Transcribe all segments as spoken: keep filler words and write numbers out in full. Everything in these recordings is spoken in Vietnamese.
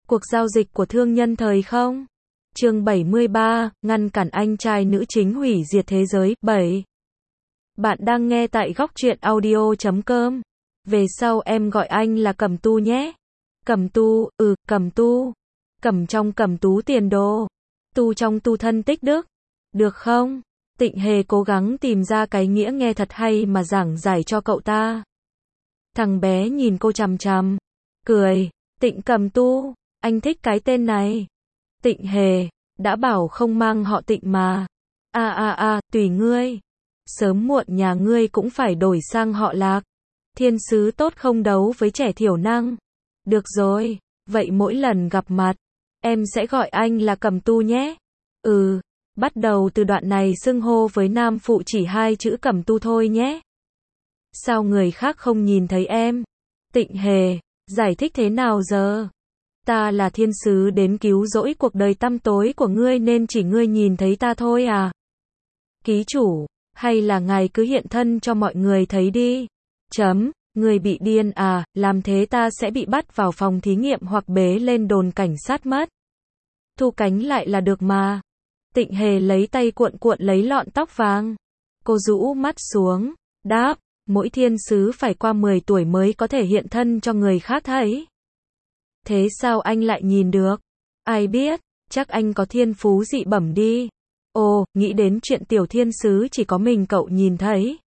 Cuộc giao dịch của thương nhân thời không? Chương bảy mươi ba, ngăn cản anh trai nữ chính hủy diệt thế giới. bảy. Bạn đang nghe tại góc truyện audio chấm com. Về sau em gọi anh là Cẩm Tu nhé. Cẩm Tu, ừ, Cẩm Tu. Cẩm trong Cẩm Tú tiền đồ. Tu trong tu thân tích đức. Được không? Tịnh Hề cố gắng tìm ra cái nghĩa nghe thật hay mà giảng giải cho cậu ta. Thằng bé nhìn cô chằm chằm. Cười. Tịnh Cẩm Tu. Anh thích cái tên này. Tịnh Hề. Đã bảo không mang họ Tịnh mà. À à à, tùy ngươi. Sớm muộn nhà ngươi cũng phải đổi sang họ Lạc. Thiên sứ tốt không đấu với trẻ thiểu năng. Được rồi. Vậy mỗi lần gặp mặt, em sẽ gọi anh là Cẩm Tu nhé. Ừ. Bắt đầu từ đoạn này xưng hô với nam phụ chỉ hai chữ Cẩm Tu thôi nhé. Sao người khác không nhìn thấy em? Tịnh Hề. Giải thích thế nào giờ? Ta là thiên sứ đến cứu rỗi cuộc đời tăm tối của ngươi nên chỉ ngươi nhìn thấy ta thôi à? Ký chủ, hay là ngài cứ hiện thân cho mọi người thấy đi. Chấm, ngươi bị điên à, làm thế ta sẽ bị bắt vào phòng thí nghiệm hoặc bế lên đồn cảnh sát mất. Thu cánh lại là được mà. Tịnh Hề lấy tay cuộn cuộn lấy lọn tóc vàng. Cô rũ mắt xuống, đáp, mỗi thiên sứ phải qua mười tuổi mới có thể hiện thân cho người khác thấy. Thế sao anh lại nhìn được? Ai biết, chắc anh có thiên phú dị bẩm đi. Ồ, nghĩ đến chuyện tiểu thiên sứ chỉ có mình cậu nhìn thấy.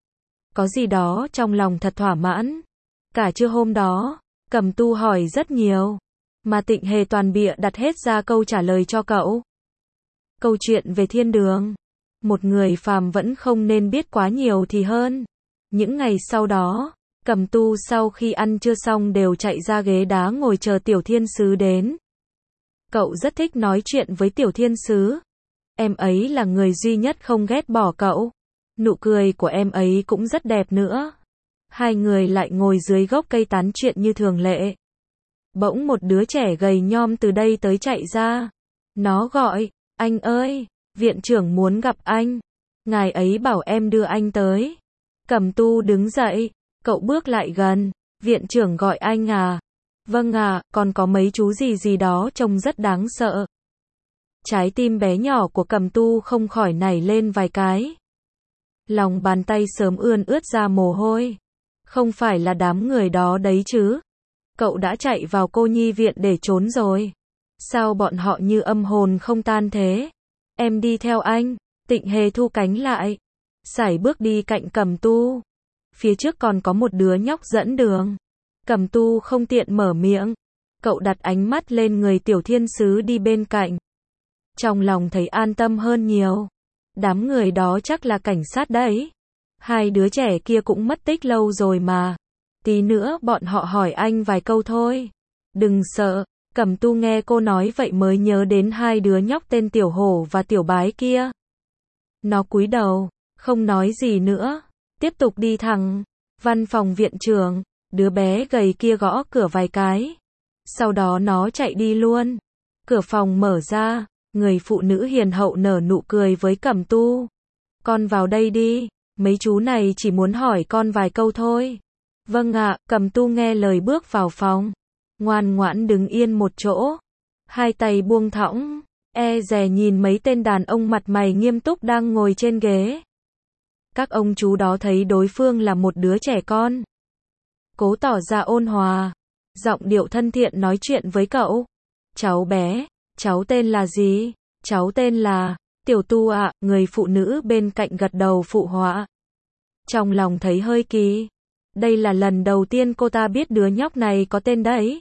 Có gì đó trong lòng thật thỏa mãn. Cả trưa hôm đó, Cẩm Tu hỏi rất nhiều, mà Tịnh Hề toàn bịa đặt hết ra câu trả lời cho cậu. Câu chuyện về thiên đường. Một người phàm vẫn không nên biết quá nhiều thì hơn. Những ngày sau đó, Cẩm Tu sau khi ăn trưa xong đều chạy ra ghế đá ngồi chờ tiểu thiên sứ đến. Cậu rất thích nói chuyện với tiểu thiên sứ. Em ấy là người duy nhất không ghét bỏ cậu. Nụ cười của em ấy cũng rất đẹp nữa. Hai người lại ngồi dưới gốc cây tán chuyện như thường lệ. Bỗng một đứa trẻ gầy nhom từ đây tới chạy ra. Nó gọi, anh ơi, viện trưởng muốn gặp anh. Ngài ấy bảo em đưa anh tới. Cẩm Tu đứng dậy, cậu bước lại gần. Viện trưởng gọi anh à? Vâng à, còn có mấy chú gì gì đó trông rất đáng sợ. Trái tim bé nhỏ của Cẩm Tu không khỏi nảy lên vài cái. Lòng bàn tay sớm ươn ướt ra mồ hôi. Không phải là đám người đó đấy chứ? Cậu đã chạy vào cô nhi viện để trốn rồi. Sao bọn họ như âm hồn không tan thế? Em đi theo anh. Tịnh Hề thu cánh lại. Sải bước đi cạnh Cẩm Tu. Phía trước còn có một đứa nhóc dẫn đường. Cẩm Tu không tiện mở miệng. Cậu đặt ánh mắt lên người tiểu thiên sứ đi bên cạnh. Trong lòng thấy an tâm hơn nhiều. Đám người đó chắc là cảnh sát đấy. Hai đứa trẻ kia cũng mất tích lâu rồi mà. Tí nữa bọn họ hỏi anh vài câu thôi. Đừng sợ. Cẩm Tu nghe cô nói vậy mới nhớ đến hai đứa nhóc tên Tiểu Hổ và Tiểu Bái kia. Nó cúi đầu, không nói gì nữa. Tiếp tục đi thẳng. Văn phòng viện trưởng. Đứa bé gầy kia gõ cửa vài cái. Sau đó nó chạy đi luôn. Cửa phòng mở ra. Người phụ nữ hiền hậu nở nụ cười với Cẩm Tu. Con vào đây đi. Mấy chú này chỉ muốn hỏi con vài câu thôi. Vâng ạ, Cẩm Tu nghe lời bước vào phòng. Ngoan ngoãn đứng yên một chỗ. Hai tay buông thõng. E dè nhìn mấy tên đàn ông mặt mày nghiêm túc đang ngồi trên ghế. Các ông chú đó thấy đối phương là một đứa trẻ con. Cố tỏ ra ôn hòa. Giọng điệu thân thiện nói chuyện với cậu. Cháu bé, cháu tên là gì? Cháu tên là Tiểu Tu ạ. Người phụ nữ bên cạnh gật đầu phụ họa. Trong lòng thấy hơi kỳ. Đây là lần đầu tiên cô ta biết đứa nhóc này có tên đấy.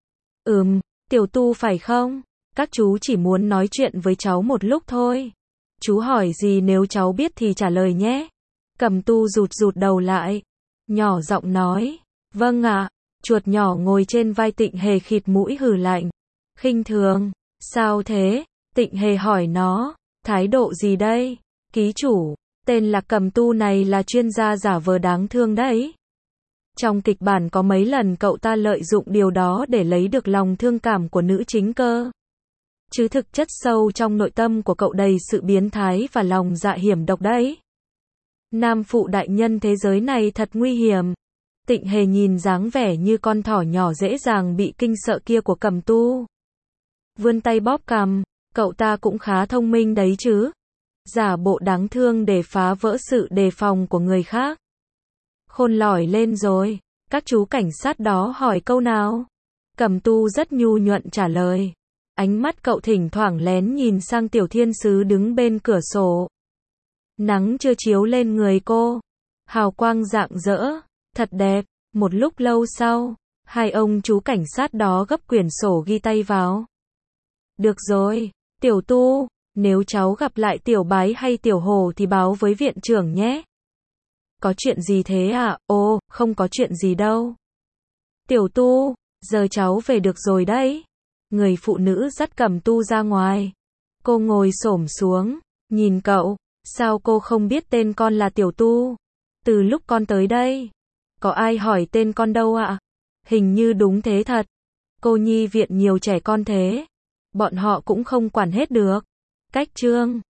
Ừm, Tiểu Tu phải không? Các chú chỉ muốn nói chuyện với cháu một lúc thôi. Chú hỏi gì nếu cháu biết thì trả lời nhé. Cẩm Tu rụt rụt đầu lại. Nhỏ giọng nói. Vâng ạ. Chuột nhỏ ngồi trên vai Tịnh Hề khịt mũi hừ lạnh. Khinh thường. Sao thế? Tịnh Hề hỏi nó. Thái độ gì đây? Ký chủ. Tên là Cẩm Tu này là chuyên gia giả vờ đáng thương đấy. Trong kịch bản có mấy lần cậu ta lợi dụng điều đó để lấy được lòng thương cảm của nữ chính cơ. Chứ thực chất sâu trong nội tâm của cậu đầy sự biến thái và lòng dạ hiểm độc đấy. Nam phụ đại nhân thế giới này thật nguy hiểm. Tịnh Hề nhìn dáng vẻ như con thỏ nhỏ dễ dàng bị kinh sợ kia của Cẩm Tu. Vươn tay bóp cằm, cậu ta cũng khá thông minh đấy chứ. Giả bộ đáng thương để phá vỡ sự đề phòng của người khác. Khôn lỏi lên rồi, các chú cảnh sát đó hỏi câu nào? Cẩm Tu rất nhu nhuận trả lời. Ánh mắt cậu thỉnh thoảng lén nhìn sang Tiểu Thiên Sứ đứng bên cửa sổ. Nắng chưa chiếu lên người cô. Hào quang rạng rỡ, thật đẹp. Một lúc lâu sau, hai ông chú cảnh sát đó gấp quyển sổ ghi tay vào. Được rồi, Tiểu Tu, nếu cháu gặp lại Tiểu Bái hay Tiểu Hồ thì báo với viện trưởng nhé. Có chuyện gì thế à? Ồ, không có chuyện gì đâu. Tiểu Tu, giờ cháu về được rồi đấy. Người phụ nữ dắt Cẩm Tu ra ngoài. Cô ngồi xổm xuống, nhìn cậu. Sao cô không biết tên con là Tiểu Tu? Từ lúc con tới đây, có ai hỏi tên con đâu ạ? Hình như đúng thế thật. Cô nhi viện nhiều trẻ con thế. Bọn họ cũng không quản hết được. Cách chương